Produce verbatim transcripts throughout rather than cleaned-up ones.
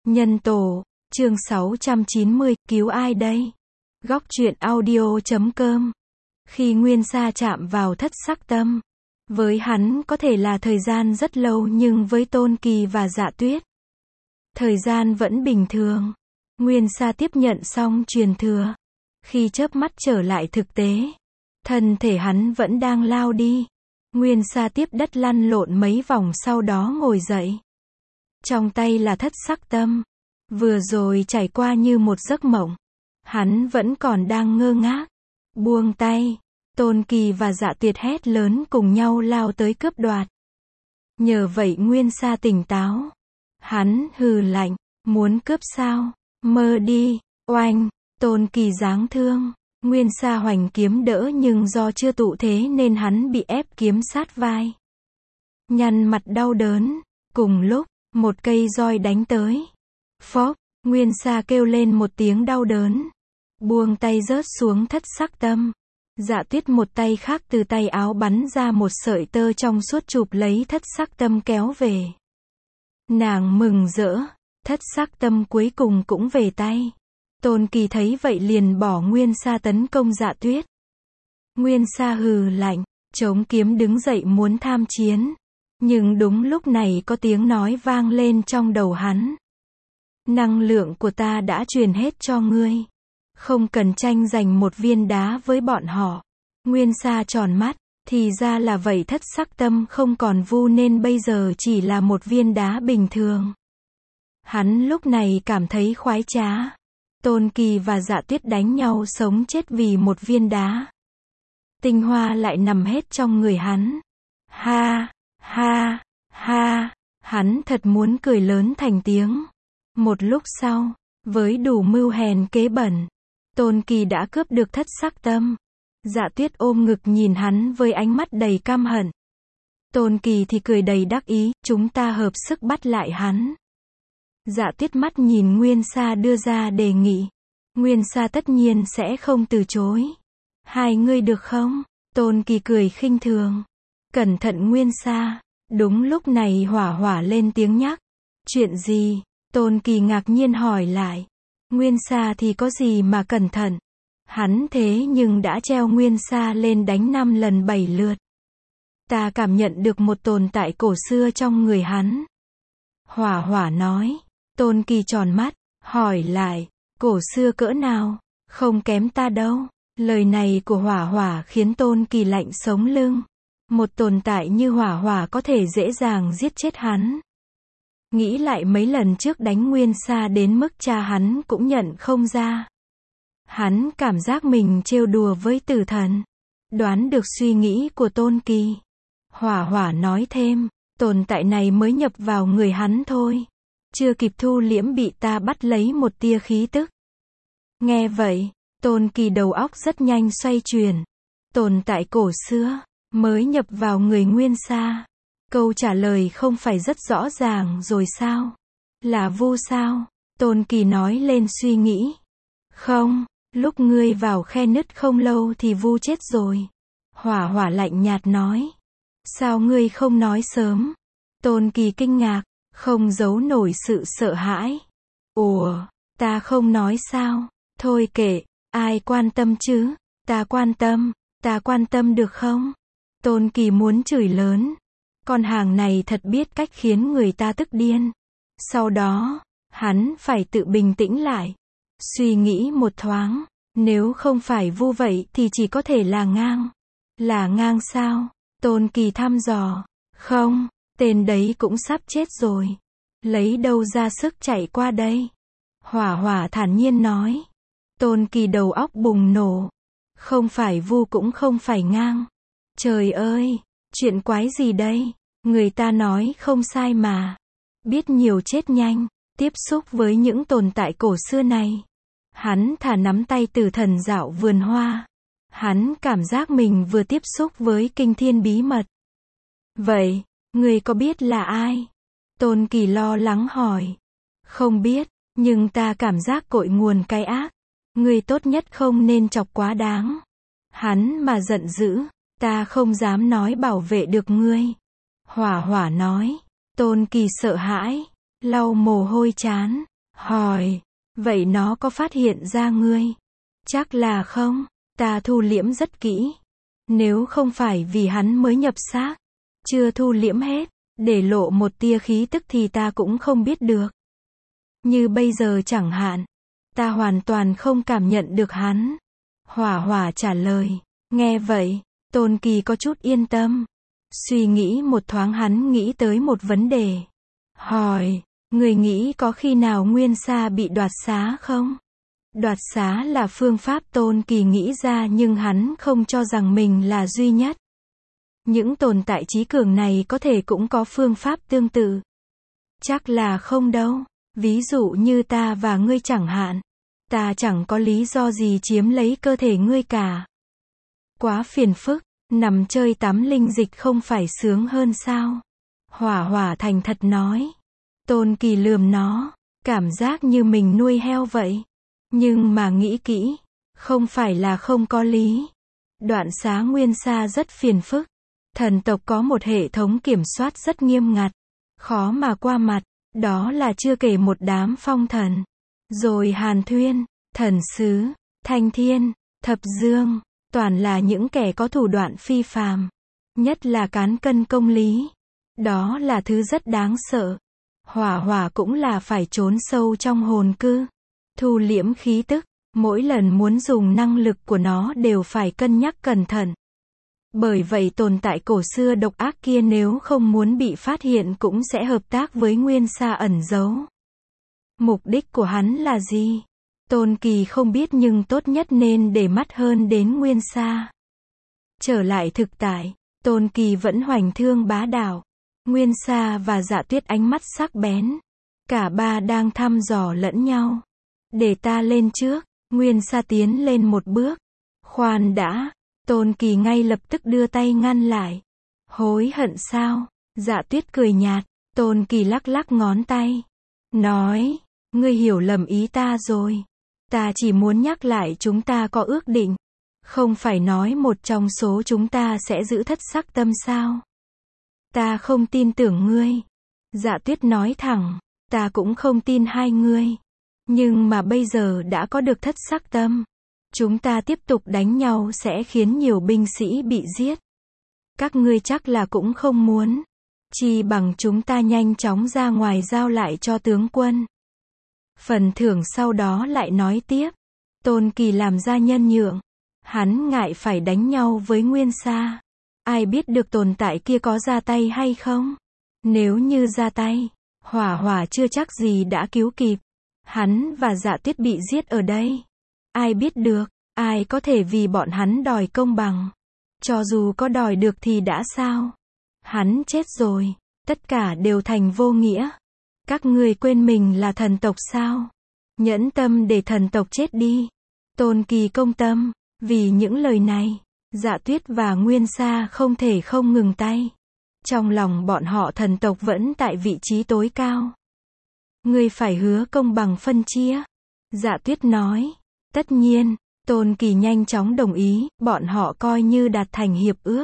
Nhân tổ, chương sáu trăm chín mươi, cứu ai đây? Góc truyện audio chấm com. Khi Nguyên Sa chạm vào thất sắc tâm, với hắn có thể là thời gian rất lâu nhưng với Tôn Kỳ và Dạ Tuyết, thời gian vẫn bình thường. Nguyên Sa tiếp nhận xong truyền thừa. Khi chớp mắt trở lại thực tế, thân thể hắn vẫn đang lao đi. Nguyên Sa tiếp đất lăn lộn mấy vòng sau đó ngồi dậy. Trong tay là thất sắc tâm. Vừa rồi trải qua như một giấc mộng. Hắn vẫn còn đang ngơ ngác. Buông tay. Tôn Kỳ và Dạ Tuyết hét lớn cùng nhau lao tới cướp đoạt. Nhờ vậy Nguyên Sa tỉnh táo. Hắn hừ lạnh. Muốn cướp sao? Mơ đi. Oanh. Tôn Kỳ giáng thương. Nguyên Sa hoành kiếm đỡ nhưng do chưa tụ thế nên hắn bị ép kiếm sát vai. Nhăn mặt đau đớn. Cùng lúc, một cây roi đánh tới. Phốc, Nguyên Sa kêu lên một tiếng đau đớn. Buông tay rớt xuống thất sắc tâm. Dạ Tuyết một tay khác từ tay áo bắn ra một sợi tơ trong suốt chụp lấy thất sắc tâm kéo về. Nàng mừng rỡ, thất sắc tâm cuối cùng cũng về tay. Tôn Kỳ thấy vậy liền bỏ Nguyên Sa tấn công Dạ Tuyết. Nguyên Sa hừ lạnh, chống kiếm đứng dậy muốn tham chiến. Nhưng đúng lúc này có tiếng nói vang lên trong đầu hắn. Năng lượng của ta đã truyền hết cho ngươi. Không cần tranh giành một viên đá với bọn họ. Nguyên Sa tròn mắt, thì ra là vậy, thất sắc tâm không còn vu nên bây giờ chỉ là một viên đá bình thường. Hắn lúc này cảm thấy khoái trá. Tôn Kỳ và Dạ Tuyết đánh nhau sống chết vì một viên đá. Tinh hoa lại nằm hết trong người hắn. Ha, ha, ha, hắn thật muốn cười lớn thành tiếng. Một lúc sau, với đủ mưu hèn kế bẩn, Tôn Kỳ đã cướp được thất sắc tâm. Dạ Tuyết ôm ngực nhìn hắn với ánh mắt đầy căm hận. Tôn Kỳ thì cười đầy đắc ý, chúng ta hợp sức bắt lại hắn. Dạ Tuyết mắt nhìn Nguyên Sa đưa ra đề nghị. Nguyên Sa tất nhiên sẽ không từ chối. Hai ngươi được không? Tôn Kỳ cười khinh thường. Cẩn thận Nguyên Sa. Đúng lúc này Hỏa Hỏa lên tiếng nhắc. Chuyện gì? Tôn Kỳ ngạc nhiên hỏi lại. Nguyên Sa thì có gì mà cẩn thận? Hắn thế nhưng đã treo Nguyên Sa lên đánh năm lần bảy lượt. Ta cảm nhận được một tồn tại cổ xưa trong người hắn. Hỏa Hỏa nói. Tôn Kỳ tròn mắt, hỏi lại, cổ xưa cỡ nào? Không kém ta đâu. Lời này của Hỏa Hỏa khiến Tôn Kỳ lạnh sống lưng. Một tồn tại như Hỏa Hỏa có thể dễ dàng giết chết hắn. Nghĩ lại mấy lần trước đánh Nguyên Sa đến mức cha hắn cũng nhận không ra. Hắn cảm giác mình trêu đùa với tử thần. Đoán được suy nghĩ của Tôn Kỳ. Hỏa Hỏa nói thêm, tồn tại này mới nhập vào người hắn thôi. Chưa kịp thu liễm bị ta bắt lấy một tia khí tức. Nghe vậy, Tôn Kỳ đầu óc rất nhanh xoay chuyển. Tồn tại cổ xưa, mới nhập vào người Nguyên Sa. Câu trả lời không phải rất rõ ràng rồi sao? Là vu sao? Tôn Kỳ nói lên suy nghĩ. Không, lúc ngươi vào khe nứt không lâu thì vu chết rồi. Hỏa Hỏa lạnh nhạt nói. Sao ngươi không nói sớm? Tôn Kỳ kinh ngạc. Không giấu nổi sự sợ hãi. Ủa, ta không nói sao? Thôi kệ, ai quan tâm chứ? Ta quan tâm, ta quan tâm được không? Tôn Kỳ muốn chửi lớn. Con hàng này thật biết cách khiến người ta tức điên. Sau đó, hắn phải tự bình tĩnh lại. Suy nghĩ một thoáng, nếu không phải vu vậy thì chỉ có thể là ngang. Là ngang sao? Tôn Kỳ thăm dò. Không. Tên đấy cũng sắp chết rồi. Lấy đâu ra sức chạy qua đây? Hỏa Hỏa thản nhiên nói. Tôn Kỳ đầu óc bùng nổ. Không phải vu cũng không phải ngang. Trời ơi, chuyện quái gì đây? Người ta nói không sai mà. Biết nhiều chết nhanh. Tiếp xúc với những tồn tại cổ xưa này. Hắn thả nắm tay tử thần dạo vườn hoa. Hắn cảm giác mình vừa tiếp xúc với kinh thiên bí mật. Vậy, ngươi có biết là ai? Tôn Kỳ lo lắng hỏi. Không biết, nhưng ta cảm giác cội nguồn cái ác. Ngươi tốt nhất không nên chọc quá đáng. Hắn mà giận dữ, ta không dám nói bảo vệ được ngươi. Hỏa Hỏa nói. Tôn Kỳ sợ hãi, lau mồ hôi trán. Hỏi, vậy nó có phát hiện ra ngươi? Chắc là không, ta thu liễm rất kỹ. Nếu không phải vì hắn mới nhập xác, chưa thu liễm hết, để lộ một tia khí tức thì ta cũng không biết được. Như bây giờ chẳng hạn, ta hoàn toàn không cảm nhận được hắn. Hỏa Hỏa trả lời. Nghe vậy, Tôn Kỳ có chút yên tâm. Suy nghĩ một thoáng hắn nghĩ tới một vấn đề. Hỏi, người nghĩ có khi nào Nguyên Sa bị đoạt xá không? Đoạt xá là phương pháp Tôn Kỳ nghĩ ra nhưng hắn không cho rằng mình là duy nhất. Những tồn tại trí cường này có thể cũng có phương pháp tương tự. Chắc là không đâu. Ví dụ như ta và ngươi chẳng hạn. Ta chẳng có lý do gì chiếm lấy cơ thể ngươi cả. Quá phiền phức, nằm chơi tắm linh dịch không phải sướng hơn sao? Hỏa Hỏa thành thật nói. Tôn Kỳ lườm nó, cảm giác như mình nuôi heo vậy. Nhưng mà nghĩ kỹ, không phải là không có lý. Đoạn xá Nguyên Sa rất phiền phức. Thần tộc có một hệ thống kiểm soát rất nghiêm ngặt, khó mà qua mặt, đó là chưa kể một đám phong thần. Rồi Hàn Thuyên, Thần Sứ, Thanh Thiên, Thập Dương, toàn là những kẻ có thủ đoạn phi phàm. Nhất là cán cân công lý. Đó là thứ rất đáng sợ. Hỏa Hỏa cũng là phải trốn sâu trong hồn cư. Thu liễm khí tức, mỗi lần muốn dùng năng lực của nó đều phải cân nhắc cẩn thận. Bởi vậy tồn tại cổ xưa độc ác kia nếu không muốn bị phát hiện cũng sẽ hợp tác với Nguyên Sa ẩn giấu. Mục đích của hắn là gì? Tôn Kỳ không biết nhưng tốt nhất nên để mắt hơn đến Nguyên Sa. Trở lại thực tại, Tôn Kỳ vẫn hoành thương bá đạo. Nguyên Sa và Dạ Tuyết ánh mắt sắc bén. Cả ba đang thăm dò lẫn nhau. Để ta lên trước. Nguyên Sa tiến lên một bước. Khoan đã. Tôn Kỳ ngay lập tức đưa tay ngăn lại. Hối hận sao? Dạ Tuyết cười nhạt. Tôn Kỳ lắc lắc ngón tay. Nói, ngươi hiểu lầm ý ta rồi. Ta chỉ muốn nhắc lại chúng ta có ước định. Không phải nói một trong số chúng ta sẽ giữ thất sắc tâm sao? Ta không tin tưởng ngươi. Dạ Tuyết nói thẳng. Ta cũng không tin hai ngươi. Nhưng mà bây giờ đã có được thất sắc tâm. Chúng ta tiếp tục đánh nhau sẽ khiến nhiều binh sĩ bị giết. Các ngươi chắc là cũng không muốn. Chi bằng chúng ta nhanh chóng ra ngoài giao lại cho tướng quân. Phần thưởng sau đó lại nói tiếp. Tôn Kỳ làm ra nhân nhượng. Hắn ngại phải đánh nhau với Nguyên Sa. Ai biết được tồn tại kia có ra tay hay không? Nếu như ra tay, Hỏa Hỏa chưa chắc gì đã cứu kịp. Hắn và Dạ Tuyết bị giết ở đây. Ai biết được, ai có thể vì bọn hắn đòi công bằng. Cho dù có đòi được thì đã sao? Hắn chết rồi, tất cả đều thành vô nghĩa. Các ngươi quên mình là thần tộc sao? Nhẫn tâm để thần tộc chết đi. Tôn Kỳ công tâm, vì những lời này, Dạ Tuyết và Nguyên Sa không thể không ngừng tay. Trong lòng bọn họ thần tộc vẫn tại vị trí tối cao. Ngươi phải hứa công bằng phân chia. Dạ Tuyết nói. Tất nhiên, Tôn Kỳ nhanh chóng đồng ý, bọn họ coi như đạt thành hiệp ước.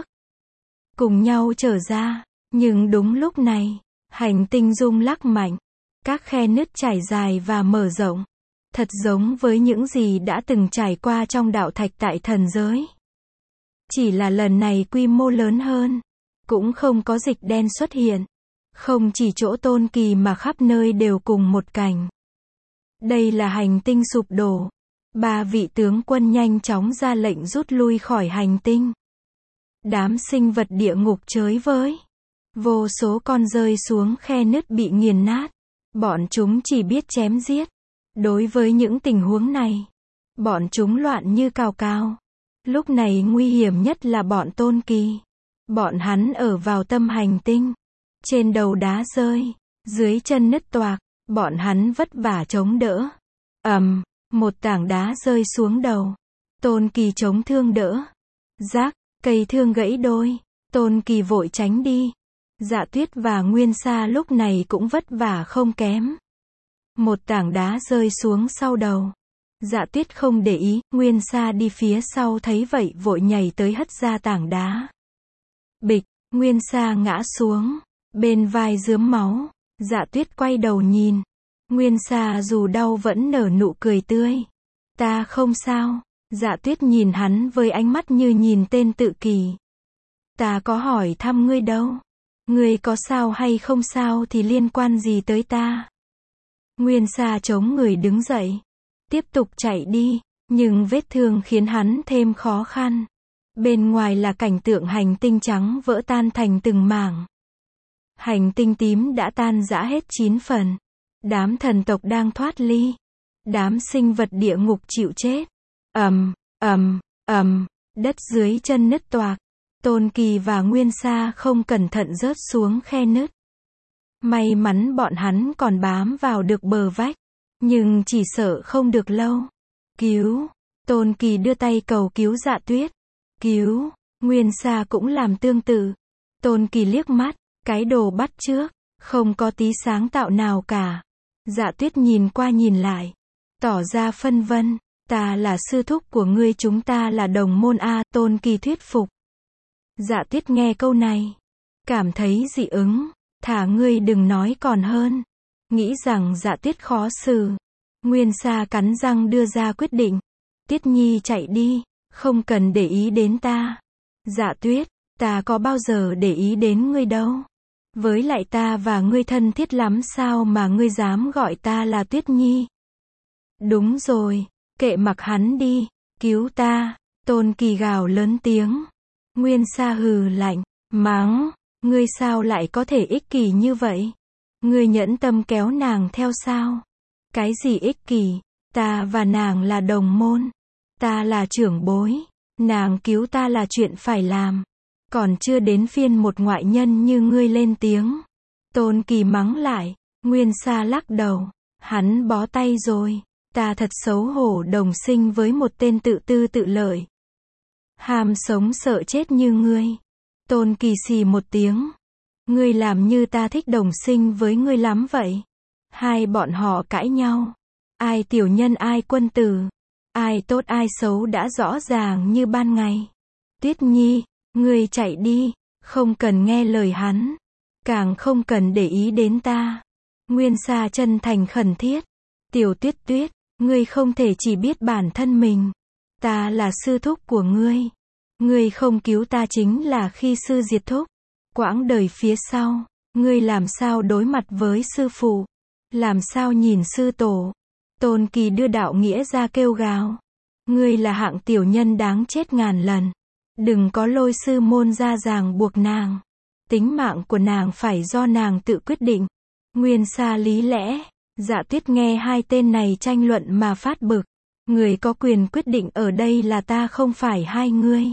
Cùng nhau trở ra, nhưng đúng lúc này, hành tinh rung lắc mạnh, các khe nứt trải dài và mở rộng, thật giống với những gì đã từng trải qua trong đạo thạch tại thần giới. Chỉ là lần này quy mô lớn hơn, cũng không có dịch đen xuất hiện, không chỉ chỗ Tôn Kỳ mà khắp nơi đều cùng một cảnh. Đây là hành tinh sụp đổ. Ba vị tướng quân nhanh chóng ra lệnh rút lui khỏi hành tinh. Đám sinh vật địa ngục chới với. Vô số con rơi xuống khe nứt bị nghiền nát. Bọn chúng chỉ biết chém giết. Đối với những tình huống này, bọn chúng loạn như cào cào. Lúc này nguy hiểm nhất là bọn Tôn Kỳ. Bọn hắn ở vào tâm hành tinh. Trên đầu đá rơi, dưới chân nứt toạc, bọn hắn vất vả chống đỡ. Ầm, một tảng đá rơi xuống đầu. Tôn Kỳ chống thương đỡ. Rác, cây thương gãy đôi. Tôn Kỳ vội tránh đi. Dạ Tuyết và Nguyên Sa lúc này cũng vất vả không kém. Một tảng đá rơi xuống sau đầu. Dạ Tuyết không để ý, Nguyên Sa đi phía sau thấy vậy vội nhảy tới hất ra tảng đá. Bịch, Nguyên Sa ngã xuống. Bên vai rướm máu. Dạ Tuyết quay đầu nhìn. Nguyên Sa dù đau vẫn nở nụ cười tươi. Ta không sao. Dạ Tuyết nhìn hắn với ánh mắt như nhìn tên tự kỷ. Ta có hỏi thăm ngươi đâu. Ngươi có sao hay không sao thì liên quan gì tới ta. Nguyên Sa chống người đứng dậy. Tiếp tục chạy đi. Nhưng vết thương khiến hắn thêm khó khăn. Bên ngoài là cảnh tượng hành tinh trắng vỡ tan thành từng mảng. Hành tinh tím đã tan rã hết chín phần. Đám thần tộc đang thoát ly. Đám sinh vật địa ngục chịu chết. Ầm, ầm, ầm, đất dưới chân nứt toạc. Tôn Kỳ và Nguyên Sa không cẩn thận rớt xuống khe nứt. May mắn bọn hắn còn bám vào được bờ vách. Nhưng chỉ sợ không được lâu. Cứu. Tôn Kỳ đưa tay cầu cứu Dạ Tuyết. Cứu. Nguyên Sa cũng làm tương tự. Tôn Kỳ liếc mắt. Cái đồ bắt chước. Không có tí sáng tạo nào cả. Dạ Tuyết nhìn qua nhìn lại. Tỏ ra phân vân. Ta là sư thúc của ngươi, chúng ta là đồng môn A. Tôn Kỳ thuyết phục. Dạ Tuyết nghe câu này. Cảm thấy dị ứng. Thả ngươi đừng nói còn hơn. Nghĩ rằng Dạ Tuyết khó xử. Nguyên Sa cắn răng đưa ra quyết định. Tuyết Nhi chạy đi. Không cần để ý đến ta. Dạ Tuyết, ta có bao giờ để ý đến ngươi đâu. Với lại ta và ngươi thân thiết lắm sao mà ngươi dám gọi ta là Tuyết Nhi. Đúng rồi, kệ mặc hắn đi, cứu ta. Tôn Kỳ gào lớn tiếng. Nguyên Sa hừ lạnh, mắng, ngươi sao lại có thể ích kỷ như vậy? Ngươi nhẫn tâm kéo nàng theo sao? Cái gì ích kỷ? Ta và nàng là đồng môn. Ta là trưởng bối. Nàng cứu ta là chuyện phải làm. Còn chưa đến phiên một ngoại nhân như ngươi lên tiếng. Tôn Kỳ mắng lại. Nguyên Sa lắc đầu. Hắn bó tay rồi. Ta thật xấu hổ đồng sinh với một tên tự tư tự lợi. Ham sống sợ chết như ngươi. Tôn Kỳ xì một tiếng. Ngươi làm như ta thích đồng sinh với ngươi lắm vậy. Hai bọn họ cãi nhau. Ai tiểu nhân ai quân tử. Ai tốt ai xấu đã rõ ràng như ban ngày. Tuyết Nhi, ngươi chạy đi. Không cần nghe lời hắn. Càng không cần để ý đến ta. Nguyên Sa chân thành khẩn thiết. Tiểu Tuyết Tuyết, ngươi không thể chỉ biết bản thân mình. Ta là sư thúc của ngươi. Ngươi không cứu ta chính là khi sư diệt thúc. Quãng đời phía sau, ngươi làm sao đối mặt với sư phụ? Làm sao nhìn sư tổ? Tôn Kỳ đưa đạo nghĩa ra kêu gào. Ngươi là hạng tiểu nhân đáng chết ngàn lần. Đừng có lôi sư môn ra ràng buộc nàng. Tính mạng của nàng phải do nàng tự quyết định. Nguyên Sa lý lẽ. Dạ Tuyết nghe hai tên này tranh luận mà phát bực. Người có quyền quyết định ở đây là ta không phải hai ngươi.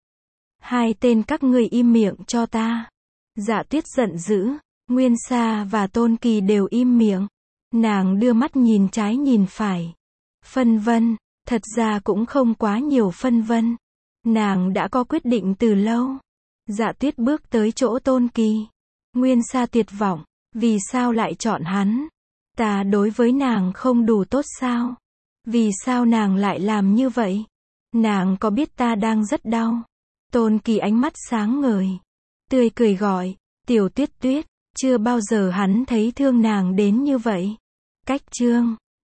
Hai tên các ngươi im miệng cho ta. Dạ Tuyết giận dữ. Nguyên Sa và Tôn Kỳ đều im miệng. Nàng đưa mắt nhìn trái nhìn phải. Phân vân. Thật ra cũng không quá nhiều phân vân. Nàng đã có quyết định từ lâu. Dạ Tuyết bước tới chỗ Tôn Kỳ. Nguyên Sa tuyệt vọng. Vì sao lại chọn hắn? Ta đối với nàng không đủ tốt sao? Vì sao nàng lại làm như vậy? Nàng có biết ta đang rất đau? Tôn Kỳ ánh mắt sáng ngời. Tươi cười gọi. Tiểu Tuyết Tuyết. Chưa bao giờ hắn thấy thương nàng đến như vậy. Cách chương